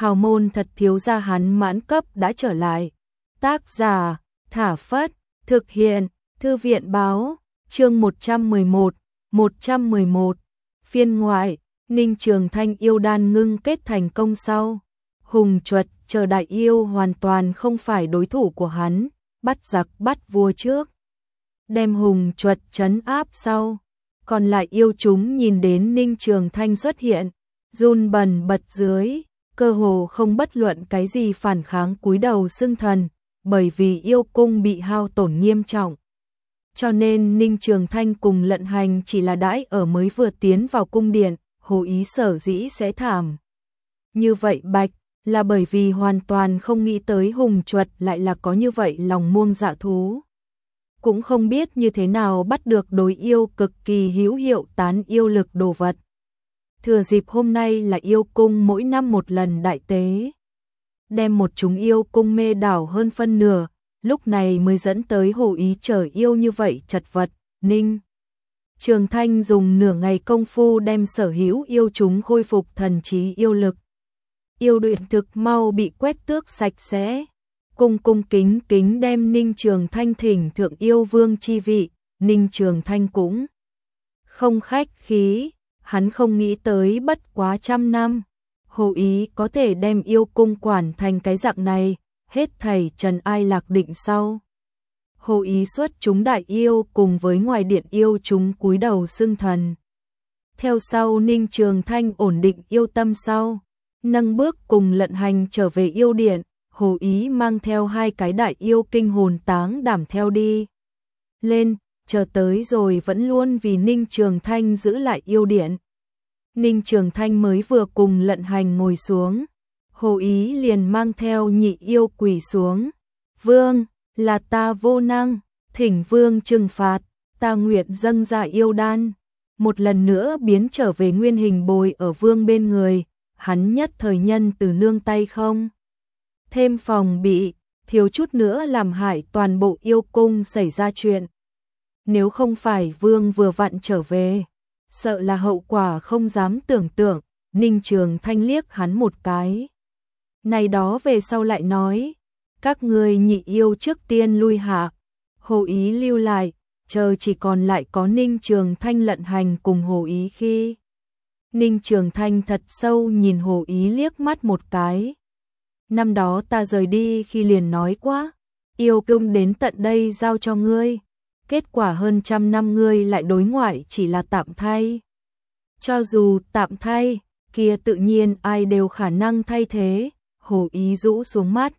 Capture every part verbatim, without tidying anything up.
hào môn thật thiếu gia hắn mãn cấp đã trở lại. Tác giả, Thả Phất, thực hiện, Thư viện báo, chương một trăm mười một, một trăm mười một, phiên ngoại, Ninh Trường Thanh yêu đan ngưng kết thành công sau. Hùng Chuật chờ đại yêu hoàn toàn không phải đối thủ của hắn, bắt giặc bắt vua trước. Đem Hùng Chuật trấn áp sau. Còn lại yêu chúng nhìn đến Ninh Trường Thanh xuất hiện, run bần bật dưới, cơ hồ không bất luận cái gì phản kháng cúi đầu xưng thần, bởi vì yêu cung bị hao tổn nghiêm trọng. Cho nên Ninh Trường Thanh cùng Lận Hành chỉ là đãi ở mới vừa tiến vào cung điện, Hồ Ý sở dĩ sẽ thảm. Như vậy bạch, là bởi vì hoàn toàn không nghĩ tới Hùng Chuật lại là có như vậy lòng muông dạ thú. Cũng không biết như thế nào bắt được đối yêu cực kỳ hữu hiệu tán yêu lực đồ vật. Thừa dịp hôm nay là yêu cung mỗi năm một lần đại tế. Đem một chúng yêu cung mê đảo hơn phân nửa, lúc này mới dẫn tới Hồ Ý trở yêu như vậy chật vật. Ninh Trường Thanh dùng nửa ngày công phu đem sở hữu yêu chúng khôi phục thần trí yêu lực. Yêu luyện thực mau bị quét tước sạch sẽ. Cung cung kính kính đem Ninh Trường Thanh thỉnh thượng yêu vương chi vị, Ninh Trường Thanh cũng không khách khí, hắn không nghĩ tới bất quá trăm năm, Hồ Ý có thể đem yêu cung quản thành cái dạng này, hết thảy trần ai lạc định sau. Hồ Ý xuất chúng đại yêu cùng với ngoài điện yêu chúng cúi đầu xưng thần. Theo sau Ninh Trường Thanh ổn định yêu tâm sau, nâng bước cùng Lận Hành trở về yêu điện. Hồ Ý mang theo hai cái đại yêu kinh hồn táng đảm theo đi. Lên, chờ tới rồi vẫn luôn vì Ninh Trường Thanh giữ lại yêu điện. Ninh Trường Thanh mới vừa cùng Lận Hành ngồi xuống. Hồ Ý liền mang theo nhị yêu quỳ xuống. Vương, là ta vô năng, thỉnh vương trừng phạt, ta nguyện dâng ra yêu đan. Một lần nữa biến trở về nguyên hình bồi ở vương bên người, hắn nhất thời nhân từ nương tay không. Thêm phòng bị, thiếu chút nữa làm hại toàn bộ yêu cung xảy ra chuyện. Nếu không phải vương vừa vặn trở về, sợ là hậu quả không dám tưởng tượng. Ninh Trường Thanh liếc hắn một cái. Này đó về sau lại nói, các ngươi nhị yêu trước tiên lui hạ. Hồ Ý lưu lại, chờ chỉ còn lại có Ninh Trường Thanh Lận Hành cùng Hồ Ý khi. Ninh Trường Thanh thật sâu nhìn Hồ Ý liếc mắt một cái. Năm đó ta rời đi khi liền nói quá, yêu cung đến tận đây giao cho ngươi, kết quả hơn trăm năm ngươi lại đối ngoại chỉ là tạm thay. Cho dù tạm thay, kia tự nhiên ai đều khả năng thay thế. Hồ Ý rũ xuống mắt.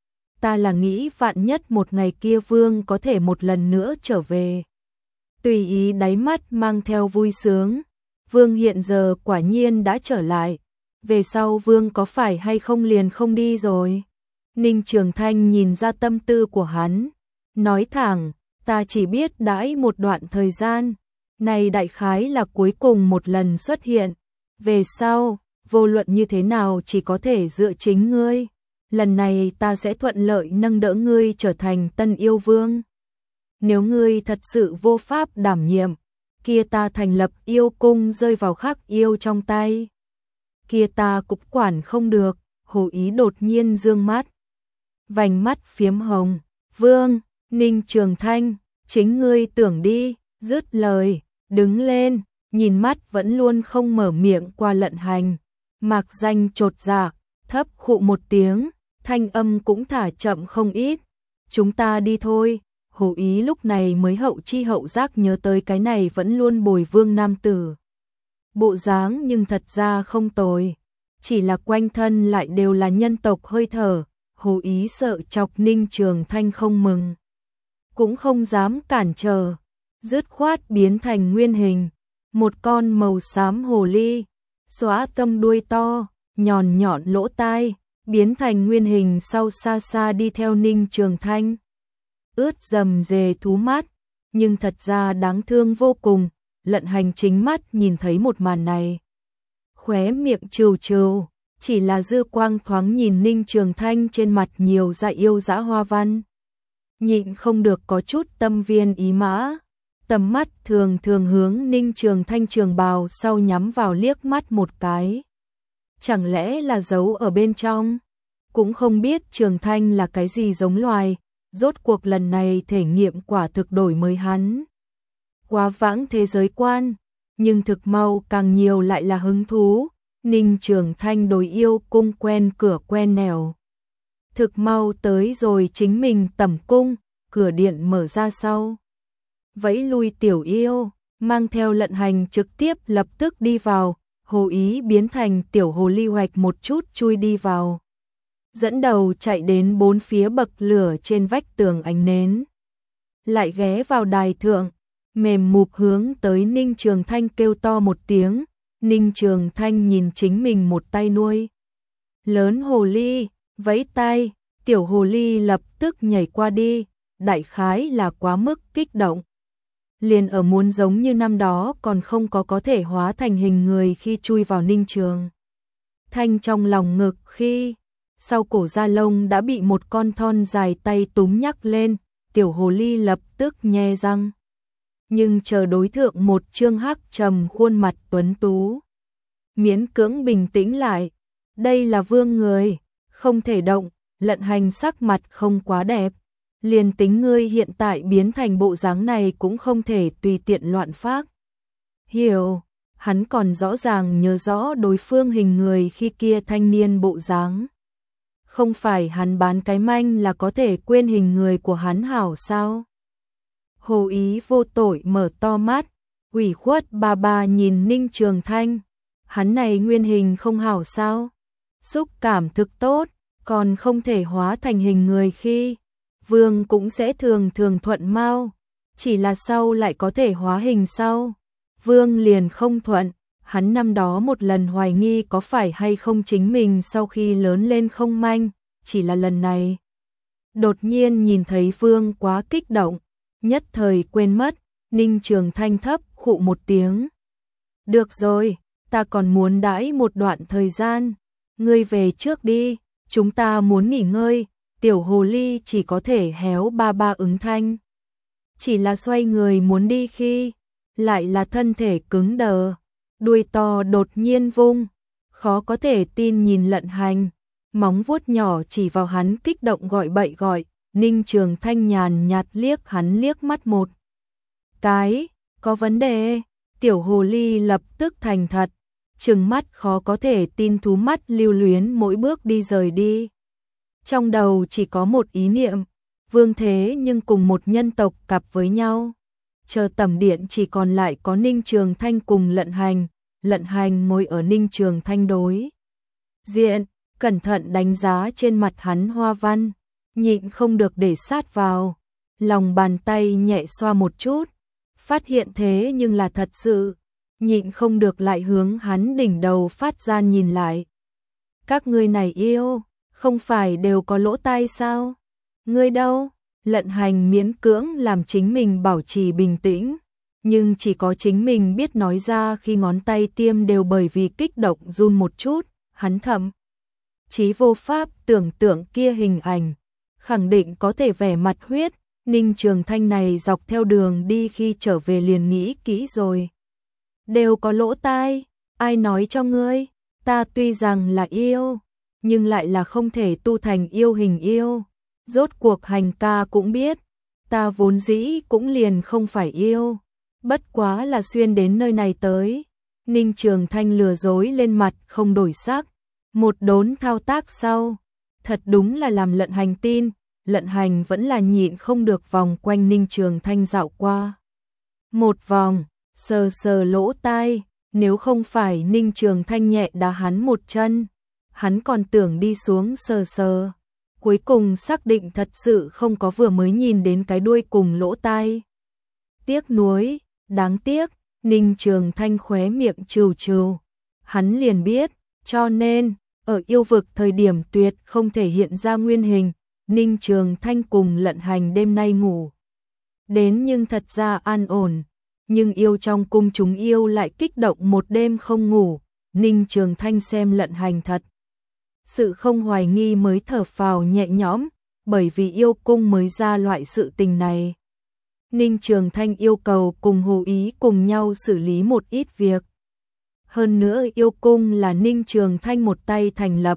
Ta là nghĩ vạn nhất một ngày kia vương có thể một lần nữa trở về. Tùy ý đáy mắt mang theo vui sướng. Vương hiện giờ quả nhiên đã trở lại. Về sau vương có phải hay không liền không đi rồi. Ninh Trường Thanh nhìn ra tâm tư của hắn. Nói thẳng, ta chỉ biết đãi một đoạn thời gian. Này đại khái là cuối cùng một lần xuất hiện. Về sau, vô luận như thế nào chỉ có thể dựa chính ngươi. Lần này ta sẽ thuận lợi nâng đỡ ngươi trở thành tân yêu vương. Nếu ngươi thật sự vô pháp đảm nhiệm, kia ta thành lập yêu cung rơi vào khác yêu trong tay. Kia ta cũng quản không được. Hồ Ý đột nhiên dương mắt. Vành mắt phiếm hồng. Vương, Ninh Trường Thanh, chính ngươi tưởng đi. Dứt lời, đứng lên, nhìn mắt vẫn luôn không mở miệng qua Lận Hành. Mạc Danh chột dạ, thấp khụ một tiếng, thanh âm cũng thả chậm không ít. Chúng ta đi thôi. Hồ Ý lúc này mới hậu chi hậu giác nhớ tới cái này vẫn luôn bồi vương nam tử. Bộ dáng nhưng thật ra không tồi, chỉ là quanh thân lại đều là nhân tộc hơi thở. Hồ Ý sợ chọc Ninh Trường Thanh không mừng, cũng không dám cản trở, dứt khoát biến thành nguyên hình, một con màu xám hồ ly, xóa tâm đuôi to, nhọn nhọn lỗ tai, biến thành nguyên hình sau xa xa đi theo Ninh Trường Thanh. Ướt rầm rề thú mắt, nhưng thật ra đáng thương vô cùng. Lận Hành chính mắt nhìn thấy một màn này, khóe miệng trừ trừ, chỉ là dư quang thoáng nhìn Ninh Trường Thanh trên mặt nhiều dạ yêu dã hoa văn, nhịn không được có chút tâm viên ý mã. Tầm mắt thường thường hướng Ninh Trường Thanh trường bào sau nhắm vào liếc mắt một cái. chẳng lẽ là giấu ở bên trong? Cũng không biết Trường Thanh là cái gì giống loài, rốt cuộc lần này thể nghiệm quả thực đổi mới hắn. Quá vãng thế giới quan, nhưng thực mau càng nhiều lại là hứng thú. Ninh Trường Thanh đối yêu cung quen cửa quen nẻo. Thực mau tới rồi chính mình tẩm cung, cửa điện mở ra sau. Vẫy lui tiểu yêu, mang theo Lận Hành trực tiếp lập tức đi vào, hồ ý biến thành tiểu hồ ly hoạch một chút chui đi vào. Dẫn đầu chạy đến bốn phía bậc lửa trên vách tường ánh nến. Lại ghé vào đài thượng, mềm mụp hướng tới Ninh Trường Thanh kêu to một tiếng. Ninh Trường Thanh nhìn chính mình một tay nuôi lớn hồ ly, vẫy tay, tiểu hồ ly lập tức nhảy qua đi, đại khái là quá mức kích động. Liền ở muốn giống như năm đó còn không có có thể hóa thành hình người khi chui vào Ninh Trường Thanh trong lòng ngực khi sau cổ da lông đã bị một con thon dài tay túm nhắc lên, tiểu hồ ly lập tức nhe răng. Nhưng chờ đối thượng một trương hắc trầm khuôn mặt tuấn tú. Miễn cưỡng bình tĩnh lại, đây là vương người, không thể động, Lận Hành sắc mặt không quá đẹp. Liền tính ngươi hiện tại biến thành bộ dáng này cũng không thể tùy tiện loạn phác. Hiểu, hắn còn rõ ràng nhớ rõ đối phương hình người khi kia thanh niên bộ dáng. Không phải hắn bán cái manh là có thể quên hình người của hắn hảo sao? Hồ ý vô tội mở to mắt, ủy khuất ba ba nhìn Ninh Trường Thanh. Hắn này nguyên hình không hảo sao? Xúc cảm thực tốt, còn không thể hóa thành hình người khi vương cũng sẽ thường thường thuận mau, chỉ là sau lại có thể hóa hình sau. Vương liền không thuận, hắn năm đó một lần hoài nghi có phải hay không chính mình sau khi lớn lên không manh, chỉ là lần này. Đột nhiên nhìn thấy vương quá kích động, nhất thời quên mất, Ninh Trường Thanh thấp khụ một tiếng. Được rồi, ta còn muốn đãi một đoạn thời gian, ngươi về trước đi, chúng ta muốn nghỉ ngơi. Tiểu hồ ly chỉ có thể héo ba ba ứng thanh. Chỉ là xoay người muốn đi khi, lại là thân thể cứng đờ, đuôi to đột nhiên vung, khó có thể tin nhìn Lận Hành, móng vuốt nhỏ chỉ vào hắn kích động gọi bậy gọi. Ninh Trường Thanh nhàn nhạt liếc hắn liếc mắt một cái, có vấn đề. Tiểu hồ ly lập tức thành thật, trừng mắt khó có thể tin thú mắt lưu luyến mỗi bước đi rời đi. Trong đầu chỉ có một ý niệm, vương thế nhưng cùng một nhân tộc cặp với nhau. Chờ tẩm điện chỉ còn lại có Ninh Trường Thanh cùng Lận Hành, Lận Hành ngồi ở Ninh Trường Thanh đối diện, cẩn thận đánh giá trên mặt hắn hoa văn, nhịn không được để sát vào, lòng bàn tay nhẹ xoa một chút, phát hiện thế nhưng là thật sự, nhịn không được lại hướng hắn đỉnh đầu phát ra nhìn lại. Các ngươi này yêu, không phải đều có lỗ tai sao? Ngươi đâu? Lận Hành miễn cưỡng làm chính mình bảo trì bình tĩnh, nhưng chỉ có chính mình biết nói ra khi ngón tay tiêm đều bởi vì kích động run một chút, hắn thậm chí vô pháp tưởng tượng kia hình ảnh, khẳng định có thể vẻ mặt huyết. Ninh Trường Thanh này dọc theo đường đi khi trở về liền nghĩ kỹ rồi. Đều có lỗ tai, ai nói cho ngươi? Ta tuy rằng là yêu, nhưng lại là không thể tu thành yêu hình yêu. Rốt cuộc Hành ca cũng biết, ta vốn dĩ cũng liền không phải yêu, bất quá là xuyên đến nơi này tới. Ninh Trường Thanh lừa dối lên mặt không đổi sắc, một đốn thao tác sau, thật đúng là làm Lận Hành tin. Lận Hành vẫn là nhịn không được vòng quanh Ninh Trường Thanh dạo qua một vòng, sờ sờ lỗ tai, nếu không phải Ninh Trường Thanh nhẹ đá hắn một chân, hắn còn tưởng đi xuống sờ sờ. Cuối cùng xác định thật sự không có, vừa mới nhìn đến cái đuôi cùng lỗ tai. Tiếc nuối, đáng tiếc, Ninh Trường Thanh khóe miệng trừ trừ. Hắn liền biết, cho nên, ở yêu vực thời điểm tuyệt không thể hiện ra nguyên hình. Ninh Trường Thanh cùng Lận Hành đêm nay ngủ đến nhưng thật ra an ổn, nhưng yêu trong cung chúng yêu lại kích động một đêm không ngủ. Ninh Trường Thanh xem Lận Hành thật sự không hoài nghi mới thở phào nhẹ nhõm, bởi vì yêu cung mới ra loại sự tình này. Ninh Trường Thanh yêu cầu cùng Hồ Ý cùng nhau xử lý một ít việc. Hơn nữa yêu cung là Ninh Trường Thanh một tay thành lập.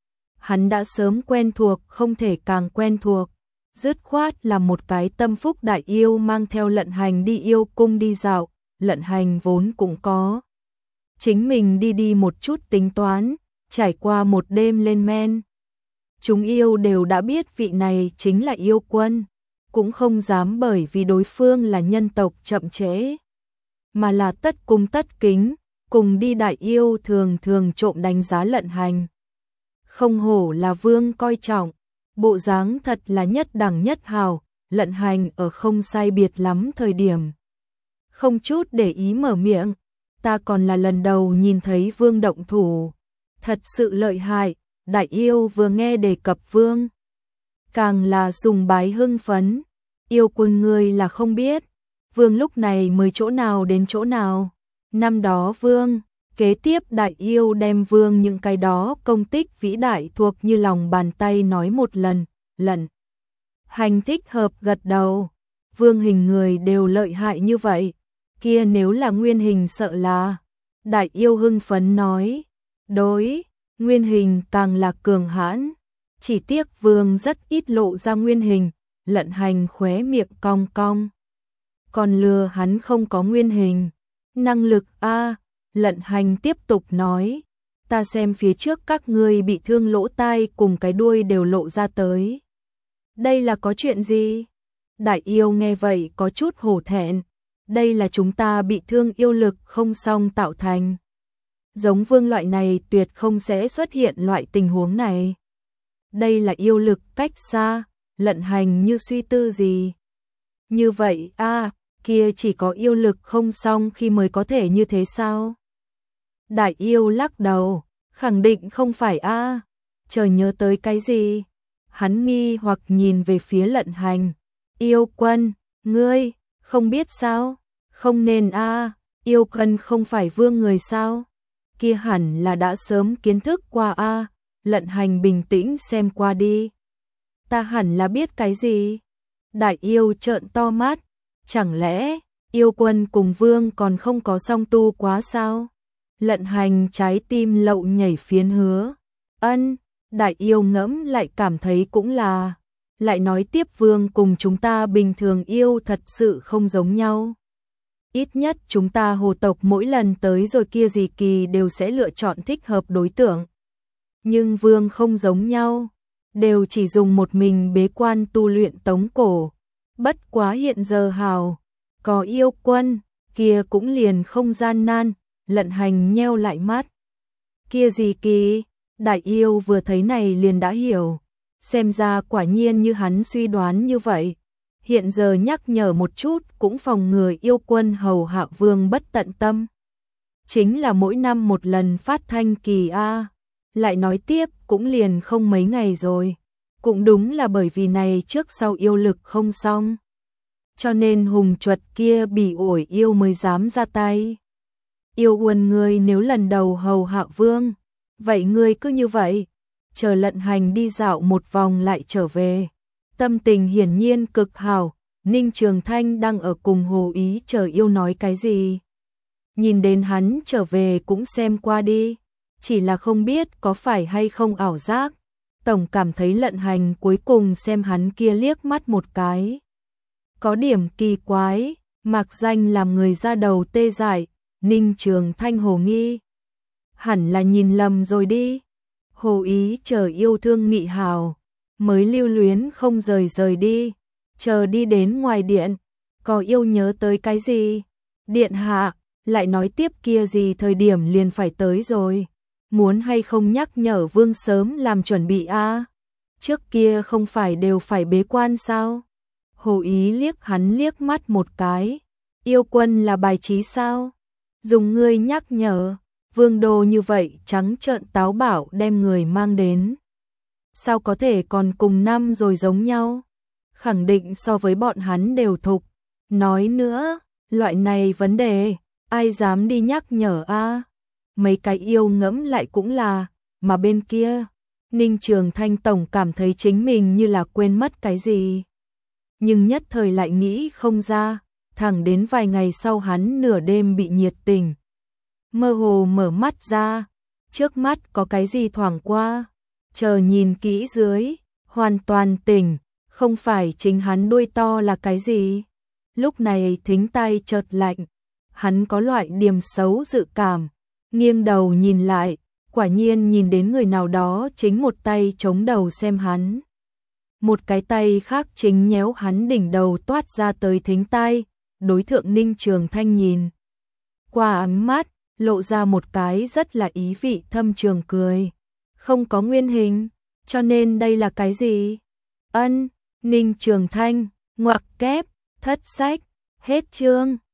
Hắn đã sớm quen thuộc, không thể càng quen thuộc. Dứt khoát là một cái tâm phúc đại yêu mang theo Lận Hành đi yêu cung đi dạo. Lận Hành vốn cũng có chính mình đi đi một chút tính toán, trải qua một đêm lên men. Chúng yêu đều đã biết vị này chính là yêu quân, cũng không dám bởi vì đối phương là nhân tộc chậm trễ, mà là tất cung tất kính, cùng đi đại yêu thường thường trộm đánh giá Lận Hành. Không hổ là vương coi trọng, bộ dáng thật là nhất đẳng nhất hào. Lận Hành ở không sai biệt lắm thời điểm, không chút để ý mở miệng, ta còn là lần đầu nhìn thấy vương động thủ, thật sự lợi hại. Đại yêu vừa nghe đề cập vương, càng là sùng bái hưng phấn. Yêu quân ngươi là không biết, vương lúc này mới chỗ nào đến chỗ nào. Năm đó vương, kế tiếp đại yêu đem vương những cái đó công tích vĩ đại thuộc như lòng bàn tay nói một lần. Lận Hành thích hợp gật đầu, vương hình người đều lợi hại như vậy, kia nếu là nguyên hình sợ là. Đại yêu hưng phấn nói, đối, nguyên hình càng là cường hãn, chỉ tiếc vương rất ít lộ ra nguyên hình. Lận Hành khóe miệng cong cong, còn lừa hắn không có nguyên hình. Năng lực a. Lận Hành tiếp tục nói, ta xem phía trước các ngươi bị thương lỗ tai cùng cái đuôi đều lộ ra tới. Đây là có chuyện gì? Đại yêu nghe vậy có chút hổ thẹn, đây là chúng ta bị thương yêu lực không xong tạo thành. Giống vương loại này tuyệt không sẽ xuất hiện loại tình huống này. Đây là yêu lực cách xa. Lận Hành như suy tư gì. Như vậy a, à, kia chỉ có yêu lực không xong khi mới có thể như thế sao? Đại yêu lắc đầu, khẳng định không phải a. À. Chờ nhớ tới cái gì? Hắn nghi hoặc nhìn về phía Lận Hành. Yêu quân, ngươi, không biết sao? Không nên a, à. Yêu quân không phải vương người sao? Kia hẳn là đã sớm kiến thức qua a. À. Lận Hành bình tĩnh xem qua đi. Ta hẳn là biết cái gì? Đại yêu trợn to mắt, chẳng lẽ yêu quân cùng vương còn không có song tu quá sao? Lận Hành trái tim lậu nhảy phiến hứa. Ân, đại yêu ngẫm lại cảm thấy cũng là. Lại nói tiếp vương cùng chúng ta bình thường yêu thật sự không giống nhau. Ít nhất chúng ta hồ tộc mỗi lần tới rồi kia gì kỳ đều sẽ lựa chọn thích hợp đối tượng. Nhưng vương không giống nhau, đều chỉ dùng một mình bế quan tu luyện tống cổ. Bất quá hiện giờ hào, có yêu quân, kia cũng liền không gian nan. Lận Hành nheo lại mắt. Kia gì kỳ? Đại yêu vừa thấy này liền đã hiểu. Xem ra quả nhiên như hắn suy đoán như vậy. Hiện giờ nhắc nhở một chút cũng phòng ngừa yêu quân hầu hạ vương bất tận tâm. Chính là mỗi năm một lần phát thanh kỳ a. Lại nói tiếp cũng liền không mấy ngày rồi. Cũng đúng là bởi vì này trước sau yêu lực không xong. Cho nên hùng chuột kia bị ổi yêu mới dám ra tay. Yêu quân ngươi nếu lần đầu hầu hạ vương, vậy ngươi cứ như vậy, chờ Lận Hành đi dạo một vòng lại trở về. Tâm tình hiển nhiên cực hảo. Ninh Trường Thanh đang ở cùng Hồ Ý chờ yêu nói cái gì. Nhìn đến hắn trở về cũng xem qua đi, chỉ là không biết có phải hay không ảo giác. Tổng cảm thấy Lận Hành cuối cùng xem hắn kia liếc mắt một cái, có điểm kỳ quái, mặc danh làm người ra đầu tê dại. Ninh Trường Thanh hồ nghi, hẳn là nhìn lầm rồi đi. Hồ Ý chờ yêu thương nghị hào, mới lưu luyến không rời rời đi. Chờ đi đến ngoài điện, có yêu nhớ tới cái gì? Điện hạ, lại nói tiếp kia gì thời điểm liền phải tới rồi. Muốn hay không nhắc nhở vương sớm làm chuẩn bị a? À? Trước kia không phải đều phải bế quan sao? Hồ Ý liếc hắn liếc mắt một cái. Yêu quân là bài trí sao? Dùng ngươi nhắc nhở, vương đô như vậy trắng trợn táo bạo đem người mang đến. Sao có thể còn cùng năm rồi giống nhau? Khẳng định so với bọn hắn đều thục. Nói nữa, loại này vấn đề, ai dám đi nhắc nhở a? À? Mấy cái yêu ngẫm lại cũng là, mà bên kia, Ninh Trường Thanh tổng cảm thấy chính mình như là quên mất cái gì. Nhưng nhất thời lại nghĩ không ra, thẳng đến vài ngày sau hắn nửa đêm bị nhiệt tình. mơ hồ mở mắt ra, trước mắt có cái gì thoảng qua, chờ nhìn kỹ dưới, hoàn toàn tỉnh, không phải chính hắn đuôi to là cái gì. Lúc này thính tay chợt lạnh, hắn có loại điềm xấu dự cảm, nghiêng đầu nhìn lại, quả nhiên nhìn đến người nào đó chính một tay chống đầu xem hắn. Một cái tay khác chính nhéo hắn đỉnh đầu toát ra tới thính tai, đối thượng Ninh Trường Thanh nhìn. Qua ánh mắt, lộ ra một cái rất là ý vị thâm trường cười. Không có nguyên hình, cho nên đây là cái gì? Ân, Ninh Trường Thanh, ngoặc kép, thất sách, hết chương.